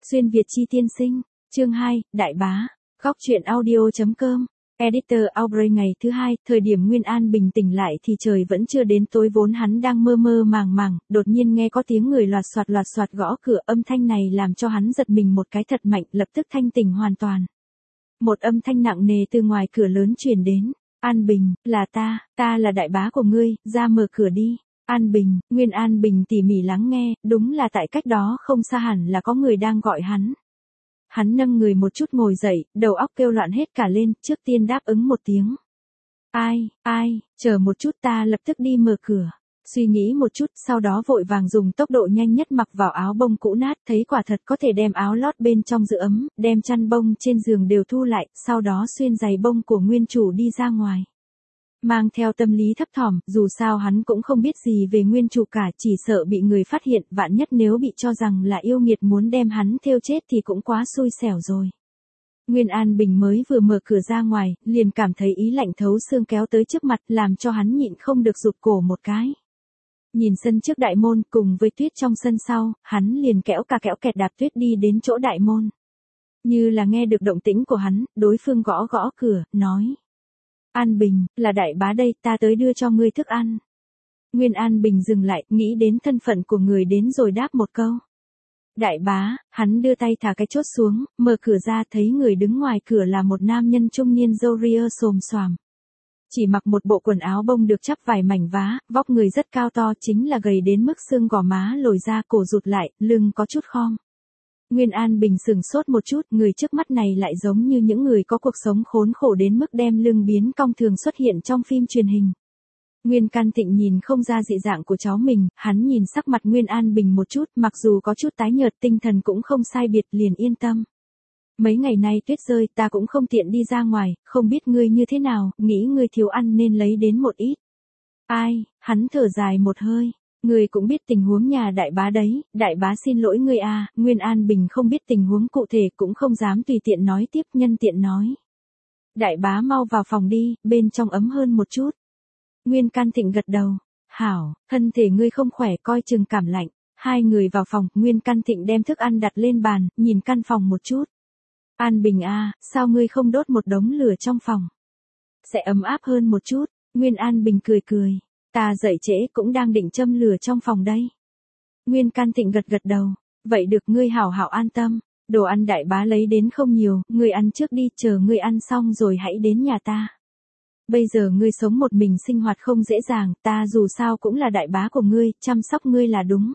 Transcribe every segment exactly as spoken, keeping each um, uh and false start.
Xuyên Việt chi tiên sinh, chương hai, Đại bá, góc truyện audio.com, Editor Aubrey. Ngày thứ hai, thời điểm Nguyên An bình tĩnh lại thì trời vẫn chưa đến tối, vốn hắn đang mơ mơ màng màng, đột nhiên nghe có tiếng người loạt soạt loạt soạt gõ cửa, âm thanh này làm cho hắn giật mình một cái thật mạnh, lập tức thanh tỉnh hoàn toàn. Một âm thanh nặng nề từ ngoài cửa lớn truyền đến, An Bình, là ta, ta là đại bá của ngươi, ra mở cửa đi. An Bình, Nguyên An Bình tỉ mỉ lắng nghe, đúng là tại cách đó không xa hẳn là có người đang gọi hắn. Hắn nâng người một chút ngồi dậy, đầu óc kêu loạn hết cả lên, trước tiên đáp ứng một tiếng. Ai, ai, chờ một chút, ta lập tức đi mở cửa. Suy nghĩ một chút, sau đó vội vàng dùng tốc độ nhanh nhất mặc vào áo bông cũ nát, thấy quả thật có thể đem áo lót bên trong giữ ấm, đem chăn bông trên giường đều thu lại, sau đó xuyên giày bông của nguyên chủ đi ra ngoài. Mang theo tâm lý thấp thỏm, dù sao hắn cũng không biết gì về nguyên chủ cả, chỉ sợ bị người phát hiện, vạn nhất nếu bị cho rằng là yêu nghiệt muốn đem hắn thêu chết thì cũng quá xui xẻo rồi. Nguyên An Bình mới vừa mở cửa ra ngoài, liền cảm thấy ý lạnh thấu xương kéo tới trước mặt, làm cho hắn nhịn không được rụt cổ một cái. Nhìn sân trước đại môn cùng với tuyết trong sân sau, hắn liền kẽo cả kẽo kẹt đạp tuyết đi đến chỗ đại môn. Như là nghe được động tĩnh của hắn, đối phương gõ gõ cửa, nói. An Bình, là đại bá đây, ta tới đưa cho ngươi thức ăn. Nguyên An Bình dừng lại, nghĩ đến thân phận của người đến rồi đáp một câu. Đại bá, hắn đưa tay thả cái chốt xuống, mở cửa ra thấy người đứng ngoài cửa là một nam nhân trung niên râu ria xồm xoàm. Chỉ mặc một bộ quần áo bông được chắp vài mảnh vá, vóc người rất cao to, chính là gầy đến mức xương gò má lồi ra, cổ rụt lại, lưng có chút khom. Nguyên An Bình sừng sốt một chút, người trước mắt này lại giống như những người có cuộc sống khốn khổ đến mức đem lưng biến cong thường xuất hiện trong phim truyền hình. Nguyên Can Thịnh nhìn không ra dị dạng của cháu mình, hắn nhìn sắc mặt Nguyên An Bình một chút, mặc dù có chút tái nhợt, tinh thần cũng không sai biệt, liền yên tâm. Mấy ngày nay tuyết rơi, ta cũng không tiện đi ra ngoài, không biết ngươi như thế nào, nghĩ ngươi thiếu ăn nên lấy đến một ít. Ai, hắn thở dài một hơi. Ngươi cũng biết tình huống nhà đại bá đấy, đại bá xin lỗi ngươi à, Nguyên An Bình không biết tình huống cụ thể cũng không dám tùy tiện nói tiếp, nhân tiện nói. Đại bá mau vào phòng đi, bên trong ấm hơn một chút. Nguyên Can Thịnh gật đầu, hảo, thân thể ngươi không khỏe coi chừng cảm lạnh. Hai người vào phòng, Nguyên Can Thịnh đem thức ăn đặt lên bàn, nhìn căn phòng một chút. An Bình à, sao ngươi không đốt một đống lửa trong phòng? Sẽ ấm áp hơn một chút, Nguyên An Bình cười cười. Ta dậy trễ cũng đang định châm lửa trong phòng đây. Nguyên Can Thịnh gật gật đầu. Vậy được, ngươi hảo hảo an tâm. Đồ ăn đại bá lấy đến không nhiều, ngươi ăn trước đi, chờ ngươi ăn xong rồi hãy đến nhà ta. Bây giờ ngươi sống một mình sinh hoạt không dễ dàng, ta dù sao cũng là đại bá của ngươi, chăm sóc ngươi là đúng.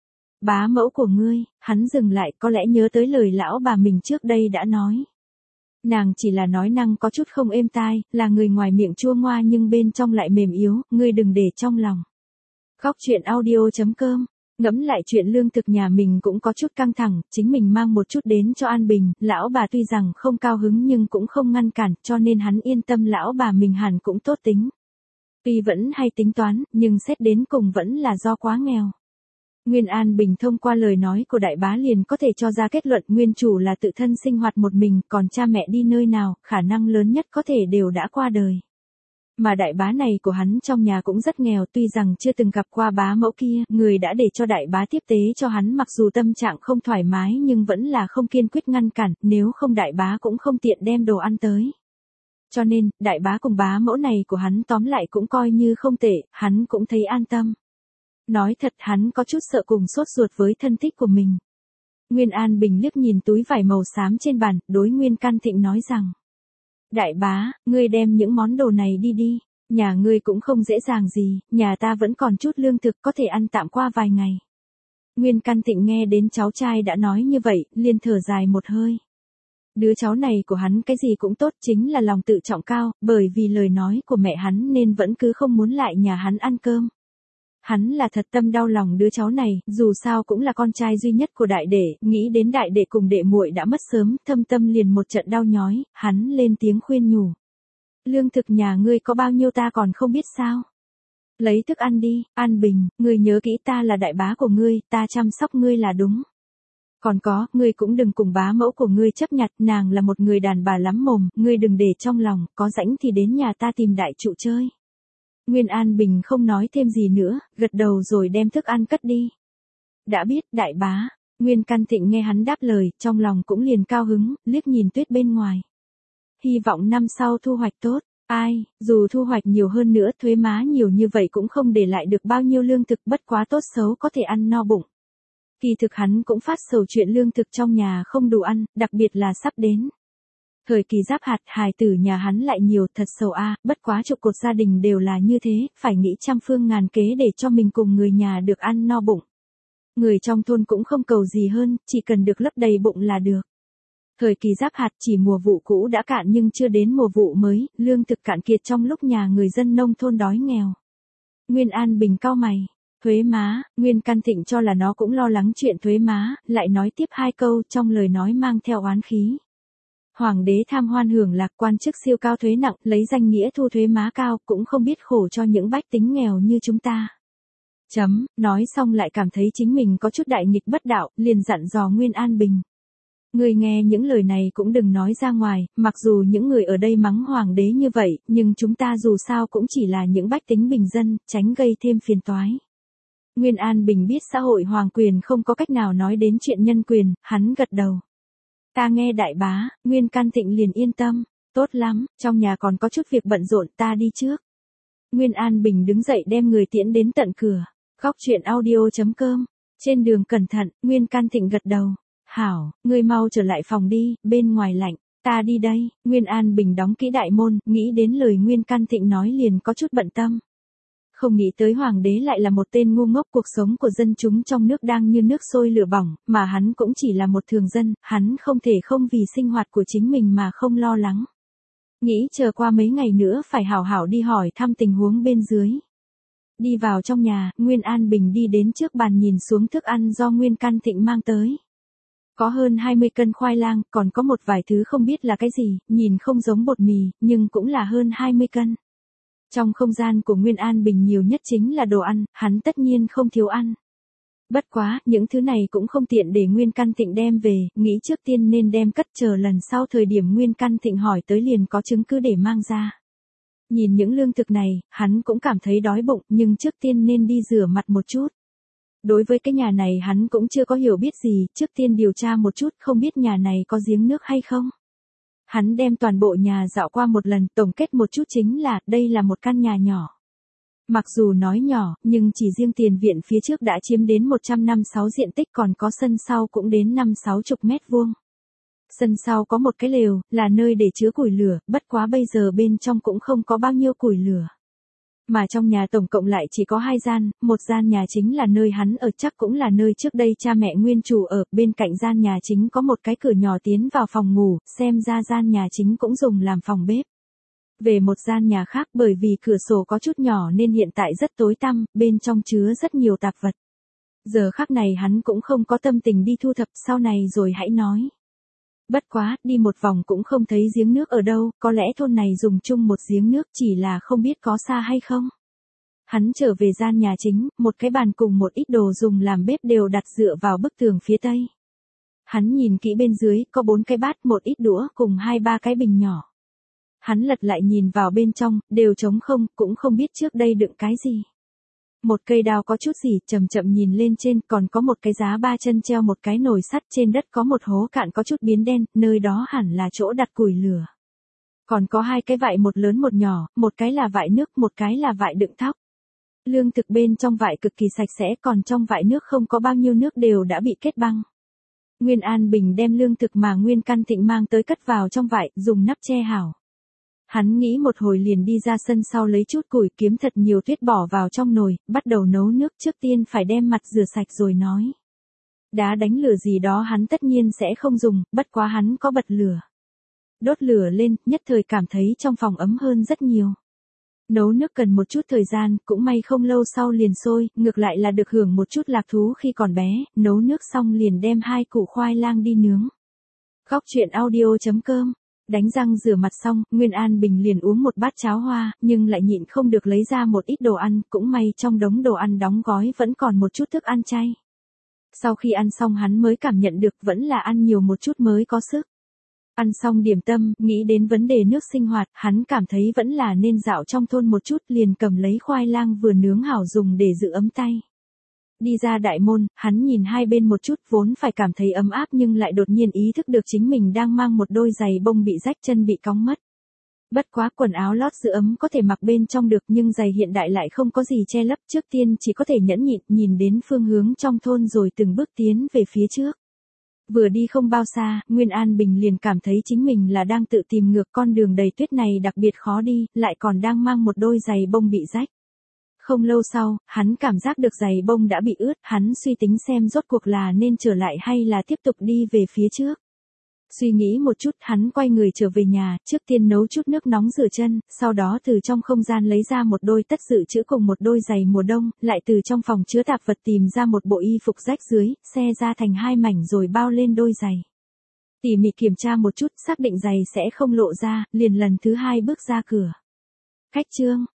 Bá mẫu của ngươi, hắn dừng lại, có lẽ nhớ tới lời lão bà mình trước đây đã nói. Nàng chỉ là nói năng có chút không êm tai, là người ngoài miệng chua ngoa nhưng bên trong lại mềm yếu, ngươi đừng để trong lòng. Góc truyện audio.com, ngẫm lại chuyện lương thực nhà mình cũng có chút căng thẳng, chính mình mang một chút đến cho An Bình, lão bà tuy rằng không cao hứng nhưng cũng không ngăn cản, cho nên hắn yên tâm lão bà mình hẳn cũng tốt tính. Tuy vẫn hay tính toán, nhưng xét đến cùng vẫn là do quá nghèo. Nguyên An Bình thông qua lời nói của đại bá liền có thể cho ra kết luận nguyên chủ là tự thân sinh hoạt một mình, còn cha mẹ đi nơi nào, khả năng lớn nhất có thể đều đã qua đời. Mà đại bá này của hắn trong nhà cũng rất nghèo, tuy rằng chưa từng gặp qua bá mẫu kia, người đã để cho đại bá tiếp tế cho hắn, mặc dù tâm trạng không thoải mái nhưng vẫn là không kiên quyết ngăn cản, nếu không đại bá cũng không tiện đem đồ ăn tới. Cho nên, đại bá cùng bá mẫu này của hắn tóm lại cũng coi như không tệ, hắn cũng thấy an tâm. Nói thật hắn có chút sợ cùng sốt ruột với thân thích của mình. Nguyên An Bình liếc nhìn túi vải màu xám trên bàn, đối Nguyên Can Thịnh nói rằng. Đại bá, ngươi đem những món đồ này đi đi, nhà ngươi cũng không dễ dàng gì, nhà ta vẫn còn chút lương thực có thể ăn tạm qua vài ngày. Nguyên Can Thịnh nghe đến cháu trai đã nói như vậy, liền thở dài một hơi. Đứa cháu này của hắn cái gì cũng tốt, chính là lòng tự trọng cao, bởi vì lời nói của mẹ hắn nên vẫn cứ không muốn lại nhà hắn ăn cơm. Hắn là thật tâm đau lòng đứa cháu này, dù sao cũng là con trai duy nhất của đại đệ, nghĩ đến đại đệ cùng đệ muội đã mất sớm, thâm tâm liền một trận đau nhói, hắn lên tiếng khuyên nhủ. Lương thực nhà ngươi có bao nhiêu ta còn không biết sao? Lấy thức ăn đi, An Bình, ngươi nhớ kỹ ta là đại bá của ngươi, ta chăm sóc ngươi là đúng. Còn có, ngươi cũng đừng cùng bá mẫu của ngươi chấp nhặt, nàng là một người đàn bà lắm mồm, ngươi đừng để trong lòng, có rảnh thì đến nhà ta tìm đại trụ chơi. Nguyên An Bình không nói thêm gì nữa, gật đầu rồi đem thức ăn cất đi. Đã biết, đại bá. Nguyên Căn Thịnh nghe hắn đáp lời, trong lòng cũng liền cao hứng, liếc nhìn tuyết bên ngoài. Hy vọng năm sau thu hoạch tốt. Ai, dù thu hoạch nhiều hơn nữa, thuế má nhiều như vậy cũng không để lại được bao nhiêu lương thực, bất quá tốt xấu có thể ăn no bụng. Kỳ thực hắn cũng phát sầu chuyện lương thực trong nhà không đủ ăn, đặc biệt là sắp đến. Thời kỳ giáp hạt, hài tử nhà hắn lại nhiều, thật sầu a, bất quá trụ cột gia đình đều là như thế, phải nghĩ trăm phương ngàn kế để cho mình cùng người nhà được ăn no bụng. Người trong thôn cũng không cầu gì hơn, chỉ cần được lấp đầy bụng là được. Thời kỳ giáp hạt chỉ mùa vụ cũ đã cạn nhưng chưa đến mùa vụ mới, lương thực cạn kiệt trong lúc nhà người dân nông thôn đói nghèo. Nguyên An Bình cau mày, thuế má, Nguyên Căn Thịnh cho là nó cũng lo lắng chuyện thuế má, lại nói tiếp hai câu trong lời nói mang theo oán khí. Hoàng đế tham hoan hưởng lạc, quan chức siêu cao thuế nặng, lấy danh nghĩa thu thuế má cao, cũng không biết khổ cho những bách tính nghèo như chúng ta. Chấm, nói xong lại cảm thấy chính mình có chút đại nghịch bất đạo, liền dặn dò Nguyên An Bình. Người nghe những lời này cũng đừng nói ra ngoài, mặc dù những người ở đây mắng hoàng đế như vậy, nhưng chúng ta dù sao cũng chỉ là những bách tính bình dân, tránh gây thêm phiền toái. Nguyên An Bình biết xã hội hoàng quyền không có cách nào nói đến chuyện nhân quyền, hắn gật đầu. Ta nghe đại bá, Nguyên Căn Thịnh liền yên tâm, tốt lắm, trong nhà còn có chút việc bận rộn, ta đi trước. Nguyên An Bình đứng dậy đem người tiễn đến tận cửa. Góc truyện audio chấm com. Trên đường cẩn thận, Nguyên Căn Thịnh gật đầu. Hảo, ngươi mau trở lại phòng đi, bên ngoài lạnh, ta đi đây. Nguyên An Bình đóng kỹ đại môn, nghĩ đến lời Nguyên Căn Thịnh nói liền có chút bận tâm. Không nghĩ tới hoàng đế lại là một tên ngu ngốc, cuộc sống của dân chúng trong nước đang như nước sôi lửa bỏng, mà hắn cũng chỉ là một thường dân, hắn không thể không vì sinh hoạt của chính mình mà không lo lắng. Nghĩ chờ qua mấy ngày nữa phải hảo hảo đi hỏi thăm tình huống bên dưới. Đi vào trong nhà, Nguyên An Bình đi đến trước bàn nhìn xuống thức ăn do Nguyên Căn Thịnh mang tới. Có hơn hai mươi cân khoai lang, còn có một vài thứ không biết là cái gì, nhìn không giống bột mì, nhưng cũng là hơn hai mươi cân. Trong không gian của Nguyên An Bình nhiều nhất chính là đồ ăn, hắn tất nhiên không thiếu ăn. Bất quá, những thứ này cũng không tiện để Nguyên Căn Thịnh đem về, nghĩ trước tiên nên đem cất chờ lần sau thời điểm Nguyên Căn Thịnh hỏi tới liền có chứng cứ để mang ra. Nhìn những lương thực này, hắn cũng cảm thấy đói bụng, nhưng trước tiên nên đi rửa mặt một chút. Đối với cái nhà này hắn cũng chưa có hiểu biết gì, trước tiên điều tra một chút không biết nhà này có giếng nước hay không. Hắn đem toàn bộ nhà dạo qua một lần, tổng kết một chút chính là, đây là một căn nhà nhỏ. Mặc dù nói nhỏ, nhưng chỉ riêng tiền viện phía trước đã chiếm đến một trăm năm mươi sáu diện tích, còn có sân sau cũng đến năm sáu chục mét vuông. Sân sau có một cái lều, là nơi để chứa củi lửa, bất quá bây giờ bên trong cũng không có bao nhiêu củi lửa. Mà trong nhà tổng cộng lại chỉ có hai gian, một gian nhà chính là nơi hắn ở, chắc cũng là nơi trước đây cha mẹ nguyên chủ ở, bên cạnh gian nhà chính có một cái cửa nhỏ tiến vào phòng ngủ, xem ra gian nhà chính cũng dùng làm phòng bếp. Về một gian nhà khác, bởi vì cửa sổ có chút nhỏ nên hiện tại rất tối tăm, bên trong chứa rất nhiều tạp vật. Giờ khắc này hắn cũng không có tâm tình đi thu thập, sau này rồi hãy nói. Bất quá, đi một vòng cũng không thấy giếng nước ở đâu, có lẽ thôn này dùng chung một giếng nước, chỉ là không biết có xa hay không. Hắn trở về gian nhà chính, một cái bàn cùng một ít đồ dùng làm bếp đều đặt dựa vào bức tường phía tây. Hắn nhìn kỹ bên dưới, có bốn cái bát, một ít đũa, cùng hai ba cái bình nhỏ. Hắn lật lại nhìn vào bên trong, đều trống không, cũng không biết trước đây đựng cái gì. Một cây đao có chút gì, chậm chậm nhìn lên trên, còn có một cái giá ba chân treo một cái nồi sắt, trên đất có một hố cạn có chút biến đen, nơi đó hẳn là chỗ đặt củi lửa. Còn có hai cái vại, một lớn một nhỏ, một cái là vại nước, một cái là vại đựng thóc. Lương thực bên trong vại cực kỳ sạch sẽ, còn trong vại nước không có bao nhiêu nước đều đã bị kết băng. Nguyên An Bình đem lương thực mà Nguyên Căn Thịnh mang tới cất vào trong vại, dùng nắp che hảo. Hắn nghĩ một hồi liền đi ra sân sau lấy chút củi, kiếm thật nhiều tuyết bỏ vào trong nồi, bắt đầu nấu nước, trước tiên phải đem mặt rửa sạch rồi nói. Đá đánh lửa gì đó hắn tất nhiên sẽ không dùng, bất quá hắn có bật lửa. Đốt lửa lên, nhất thời cảm thấy trong phòng ấm hơn rất nhiều. Nấu nước cần một chút thời gian, cũng may không lâu sau liền sôi, ngược lại là được hưởng một chút lạc thú khi còn bé, nấu nước xong liền đem hai củ khoai lang đi nướng. Góc truyện audio chấm com. Đánh răng rửa mặt xong, Nguyên An Bình liền uống một bát cháo hoa, nhưng lại nhịn không được lấy ra một ít đồ ăn, cũng may trong đống đồ ăn đóng gói vẫn còn một chút thức ăn chay. Sau khi ăn xong hắn mới cảm nhận được vẫn là ăn nhiều một chút mới có sức. Ăn xong điểm tâm, nghĩ đến vấn đề nước sinh hoạt, hắn cảm thấy vẫn là nên dạo trong thôn một chút, liền cầm lấy khoai lang vừa nướng hảo dùng để giữ ấm tay. Đi ra đại môn, hắn nhìn hai bên một chút vốn phải cảm thấy ấm áp nhưng lại đột nhiên ý thức được chính mình đang mang một đôi giày bông bị rách chân bị cong mất. Bất quá quần áo lót giữ ấm có thể mặc bên trong được nhưng giày hiện đại lại không có gì che lấp, trước tiên chỉ có thể nhẫn nhịn nhìn đến phương hướng trong thôn rồi từng bước tiến về phía trước. Vừa đi không bao xa, Nguyên An Bình liền cảm thấy chính mình là đang tự tìm ngược, con đường đầy tuyết này đặc biệt khó đi, lại còn đang mang một đôi giày bông bị rách. Không lâu sau, hắn cảm giác được giày bông đã bị ướt, hắn suy tính xem rốt cuộc là nên trở lại hay là tiếp tục đi về phía trước. Suy nghĩ một chút, hắn quay người trở về nhà, trước tiên nấu chút nước nóng rửa chân, sau đó từ trong không gian lấy ra một đôi tất dự trữ cùng một đôi giày mùa đông, lại từ trong phòng chứa tạp vật tìm ra một bộ y phục rách dưới, xe ra thành hai mảnh rồi bao lên đôi giày. Tỉ mỉ kiểm tra một chút, xác định giày sẽ không lộ ra, liền lần thứ hai bước ra cửa. Cách chương